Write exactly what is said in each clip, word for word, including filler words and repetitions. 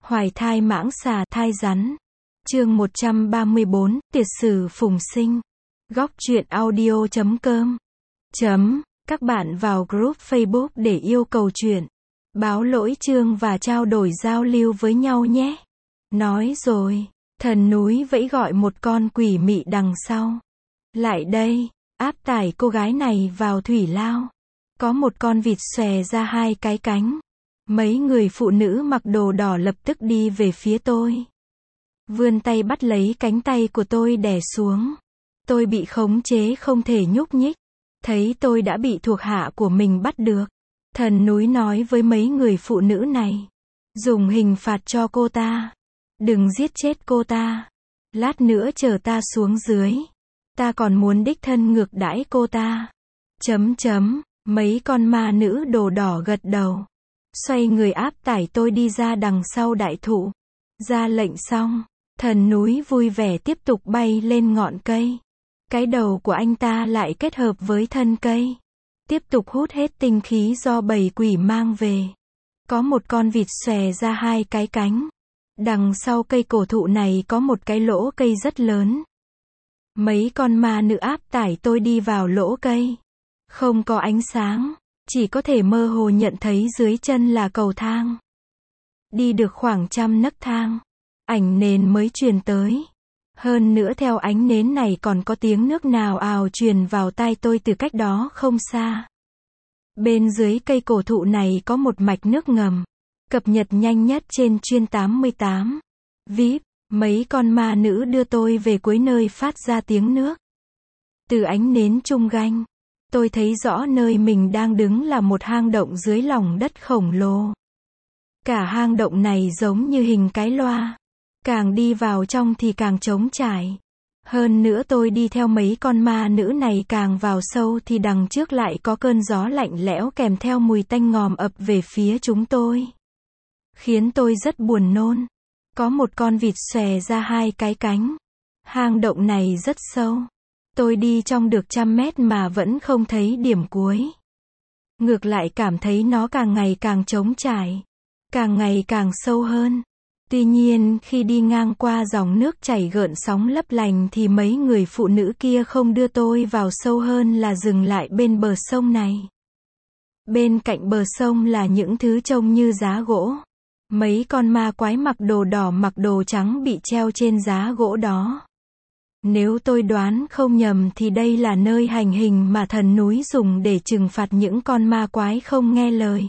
Hoài thai mãng xà thai rắn. Chương một trăm ba mươi bốn, Tiệt sử phùng sinh. Góc truyện audio chấm com. Chấm, các bạn vào group Facebook để yêu cầu truyện, báo lỗi chương và trao đổi giao lưu với nhau nhé. Nói rồi, thần núi vẫy gọi một con quỷ mị đằng sau. Lại đây, áp tải cô gái này vào thủy lao. Có một con vịt xòe ra hai cái cánh. Mấy người phụ nữ mặc đồ đỏ lập tức đi về phía tôi. Vươn tay bắt lấy cánh tay của tôi đè xuống. Tôi bị khống chế không thể nhúc nhích. Thấy tôi đã bị thuộc hạ của mình bắt được. Thần núi nói với mấy người phụ nữ này. Dùng hình phạt cho cô ta. Đừng giết chết cô ta. Lát nữa chờ ta xuống dưới. Ta còn muốn đích thân ngược đãi cô ta. Chấm chấm, mấy con ma nữ đồ đỏ gật đầu. Xoay người áp tải tôi đi ra đằng sau đại thụ. Ra lệnh xong, thần núi vui vẻ tiếp tục bay lên ngọn cây. Cái đầu của anh ta lại kết hợp với thân cây. Tiếp tục hút hết tinh khí do bầy quỷ mang về. Có một con vịt xòe ra hai cái cánh. Đằng sau cây cổ thụ này có một cái lỗ cây rất lớn. Mấy con ma nữ áp tải tôi đi vào lỗ cây. Không có ánh sáng. Chỉ có thể mơ hồ nhận thấy dưới chân là cầu thang. Đi được khoảng trăm nấc thang. Ảnh nến mới truyền tới. Hơn nữa theo ánh nến này còn có tiếng nước nào ào truyền vào tai tôi từ cách đó không xa. Bên dưới cây cổ thụ này có một mạch nước ngầm. Cập nhật nhanh nhất trên chuyên tám mươi tám. vê i pê, mấy con ma nữ đưa tôi về cuối nơi phát ra tiếng nước. Từ ánh nến trung ganh. Tôi thấy rõ nơi mình đang đứng là một hang động dưới lòng đất khổng lồ. Cả hang động này giống như hình cái loa. Càng đi vào trong thì càng trống trải. Hơn nữa tôi đi theo mấy con ma nữ này càng vào sâu thì đằng trước lại có cơn gió lạnh lẽo kèm theo mùi tanh ngòm ập về phía chúng tôi. Khiến tôi rất buồn nôn. Có một con vịt xòe ra hai cái cánh. Hang động này rất sâu. Tôi đi trong được trăm mét mà vẫn không thấy điểm cuối. Ngược lại cảm thấy nó càng ngày càng trống trải. Càng ngày càng sâu hơn. Tuy nhiên khi đi ngang qua dòng nước chảy gợn sóng lấp lành thì mấy người phụ nữ kia không đưa tôi vào sâu hơn là dừng lại bên bờ sông này. Bên cạnh bờ sông là những thứ trông như giá gỗ. Mấy con ma quái mặc đồ đỏ mặc đồ trắng bị treo trên giá gỗ đó. Nếu tôi đoán không nhầm thì đây là nơi hành hình mà thần núi dùng để trừng phạt những con ma quái không nghe lời.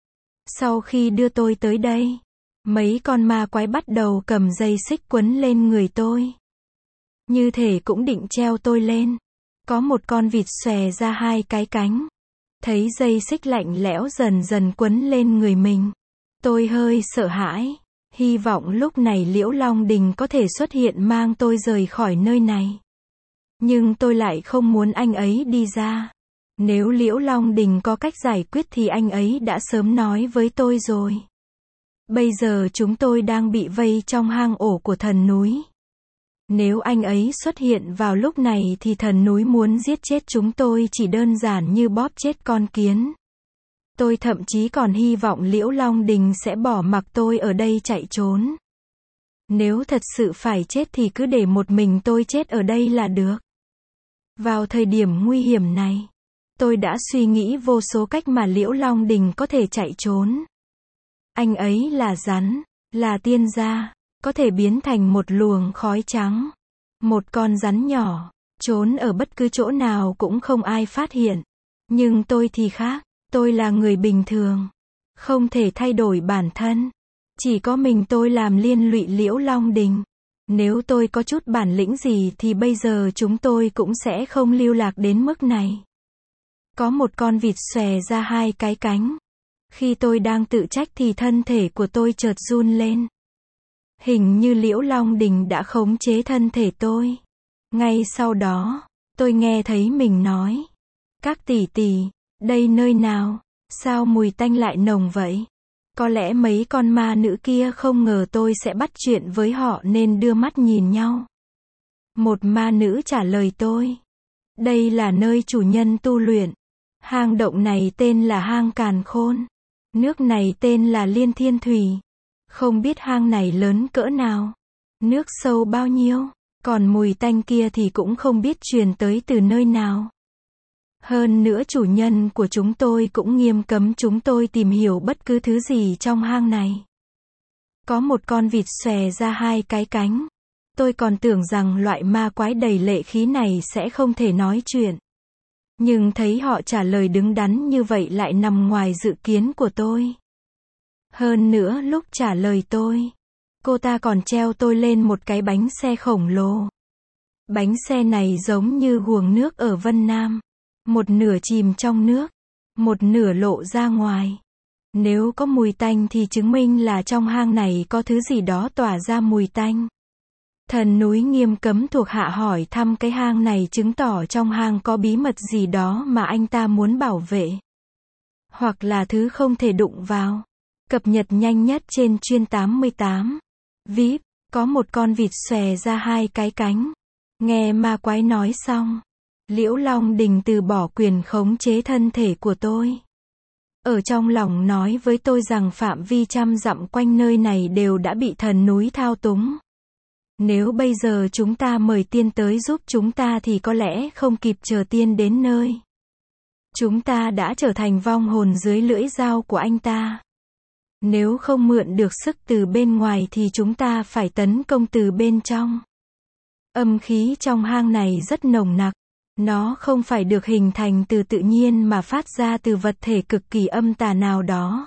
Sau khi đưa tôi tới đây, mấy con ma quái bắt đầu cầm dây xích quấn lên người tôi. Như thể cũng định treo tôi lên. Có một con vịt xòe ra hai cái cánh. Thấy dây xích lạnh lẽo dần dần quấn lên người mình. Tôi hơi sợ hãi. Hy vọng lúc này Liễu Long Đình có thể xuất hiện mang tôi rời khỏi nơi này. Nhưng tôi lại không muốn anh ấy đi ra. Nếu Liễu Long Đình có cách giải quyết thì anh ấy đã sớm nói với tôi rồi. Bây giờ chúng tôi đang bị vây trong hang ổ của thần núi. Nếu anh ấy xuất hiện vào lúc này thì thần núi muốn giết chết chúng tôi chỉ đơn giản như bóp chết con kiến. Tôi thậm chí còn hy vọng Liễu Long Đình sẽ bỏ mặc tôi ở đây chạy trốn. Nếu thật sự phải chết thì cứ để một mình tôi chết ở đây là được. Vào thời điểm nguy hiểm này, tôi đã suy nghĩ vô số cách mà Liễu Long Đình có thể chạy trốn. Anh ấy là rắn, là tiên gia, có thể biến thành một luồng khói trắng. Một con rắn nhỏ, trốn ở bất cứ chỗ nào cũng không ai phát hiện. Nhưng tôi thì khác. Tôi là người bình thường. Không thể thay đổi bản thân. Chỉ có mình tôi làm liên lụy Liễu Long Đình. Nếu tôi có chút bản lĩnh gì thì bây giờ chúng tôi cũng sẽ không lưu lạc đến mức này. Có một con vịt xòe ra hai cái cánh. Khi tôi đang tự trách thì thân thể của tôi chợt run lên. Hình như Liễu Long Đình đã khống chế thân thể tôi. Ngay sau đó, tôi nghe thấy mình nói. Các tỷ tỷ. Đây nơi nào? Sao mùi tanh lại nồng vậy? Có lẽ mấy con ma nữ kia không ngờ tôi sẽ bắt chuyện với họ nên đưa mắt nhìn nhau. Một ma nữ trả lời tôi. Đây là nơi chủ nhân tu luyện. Hang động này tên là hang Càn Khôn. Nước này tên là Liên Thiên Thủy. Không biết hang này lớn cỡ nào, nước sâu bao nhiêu, còn mùi tanh kia thì cũng không biết truyền tới từ nơi nào. Hơn nữa chủ nhân của chúng tôi cũng nghiêm cấm chúng tôi tìm hiểu bất cứ thứ gì trong hang này. Có một con vịt xòe ra hai cái cánh. Tôi còn tưởng rằng loại ma quái đầy lệ khí này sẽ không thể nói chuyện. Nhưng thấy họ trả lời đứng đắn như vậy lại nằm ngoài dự kiến của tôi. Hơn nữa lúc trả lời tôi, cô ta còn treo tôi lên một cái bánh xe khổng lồ. Bánh xe này giống như guồng nước ở Vân Nam. Một nửa chìm trong nước, một nửa lộ ra ngoài. Nếu có mùi tanh thì chứng minh là trong hang này có thứ gì đó tỏa ra mùi tanh. Thần núi nghiêm cấm thuộc hạ hỏi thăm cái hang này chứng tỏ trong hang có bí mật gì đó mà anh ta muốn bảo vệ. Hoặc là thứ không thể đụng vào. Cập nhật nhanh nhất trên chuyên tám mươi tám. vê i pê, có một con vịt xòe ra hai cái cánh. Nghe ma quái nói xong, Liễu Long Đình từ bỏ quyền khống chế thân thể của tôi. Ở trong lòng nói với tôi rằng phạm vi trăm dặm quanh nơi này đều đã bị thần núi thao túng. Nếu bây giờ chúng ta mời tiên tới giúp chúng ta thì có lẽ không kịp chờ tiên đến nơi. Chúng ta đã trở thành vong hồn dưới lưỡi dao của anh ta. Nếu không mượn được sức từ bên ngoài thì chúng ta phải tấn công từ bên trong. Âm khí trong hang này rất nồng nặc. Nó không phải được hình thành từ tự nhiên mà phát ra từ vật thể cực kỳ âm tà nào đó.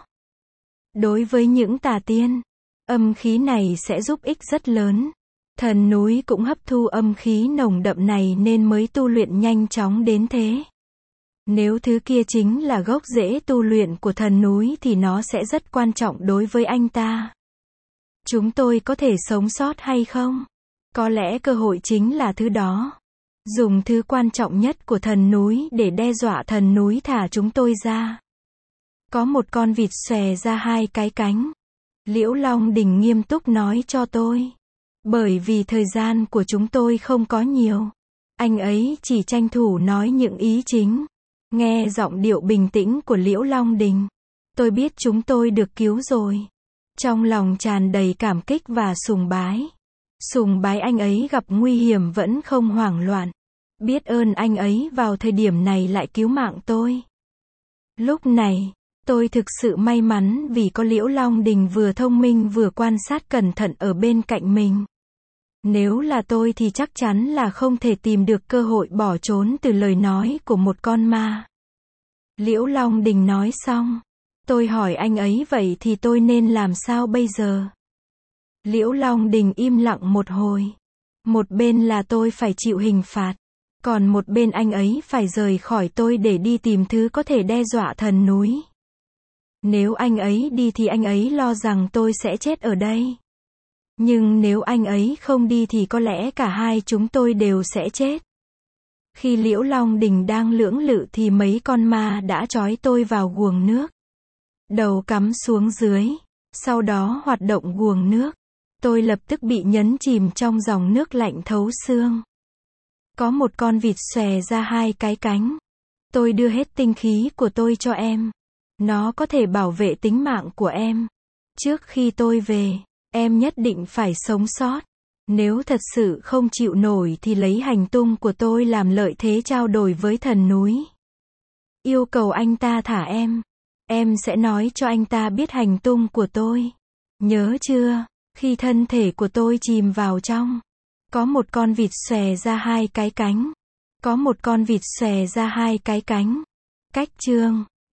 Đối với những tà tiên, âm khí này sẽ giúp ích rất lớn. Thần núi cũng hấp thu âm khí nồng đậm này nên mới tu luyện nhanh chóng đến thế. Nếu thứ kia chính là gốc rễ tu luyện của thần núi thì nó sẽ rất quan trọng đối với anh ta. Chúng tôi có thể sống sót hay không? Có lẽ cơ hội chính là thứ đó. Dùng thứ quan trọng nhất của thần núi để đe dọa thần núi thả chúng tôi ra. Có một con vịt xòe ra hai cái cánh. Liễu Long Đình nghiêm túc nói cho tôi. Bởi vì thời gian của chúng tôi không có nhiều. Anh ấy chỉ tranh thủ nói những ý chính. Nghe giọng điệu bình tĩnh của Liễu Long Đình, tôi biết chúng tôi được cứu rồi. Trong lòng tràn đầy cảm kích và sùng bái. Sùng bái anh ấy gặp nguy hiểm vẫn không hoảng loạn. Biết ơn anh ấy vào thời điểm này lại cứu mạng tôi. Lúc này, tôi thực sự may mắn vì có Liễu Long Đình vừa thông minh vừa quan sát cẩn thận ở bên cạnh mình. Nếu là tôi thì chắc chắn là không thể tìm được cơ hội bỏ trốn từ lời nói của một con ma. Liễu Long Đình nói xong, tôi hỏi anh ấy vậy thì tôi nên làm sao bây giờ? Liễu Long Đình im lặng một hồi. Một bên là tôi phải chịu hình phạt, còn một bên anh ấy phải rời khỏi tôi để đi tìm thứ có thể đe dọa thần núi. Nếu anh ấy đi thì anh ấy lo rằng tôi sẽ chết ở đây. Nhưng nếu anh ấy không đi thì có lẽ cả hai chúng tôi đều sẽ chết. Khi Liễu Long Đình đang lưỡng lự thì mấy con ma đã trói tôi vào guồng nước. Đầu cắm xuống dưới, sau đó hoạt động guồng nước. Tôi lập tức bị nhấn chìm trong dòng nước lạnh thấu xương. Có một con vịt xòe ra hai cái cánh. Tôi đưa hết tinh khí của tôi cho em. Nó có thể bảo vệ tính mạng của em. Trước khi tôi về, em nhất định phải sống sót. Nếu thật sự không chịu nổi thì lấy hành tung của tôi làm lợi thế trao đổi với thần núi. Yêu cầu anh ta thả em. Em sẽ nói cho anh ta biết hành tung của tôi. Nhớ chưa? Khi thân thể của tôi chìm vào trong, có một con vịt xòe ra hai cái cánh. Có một con vịt xòe ra hai cái cánh. Cách chương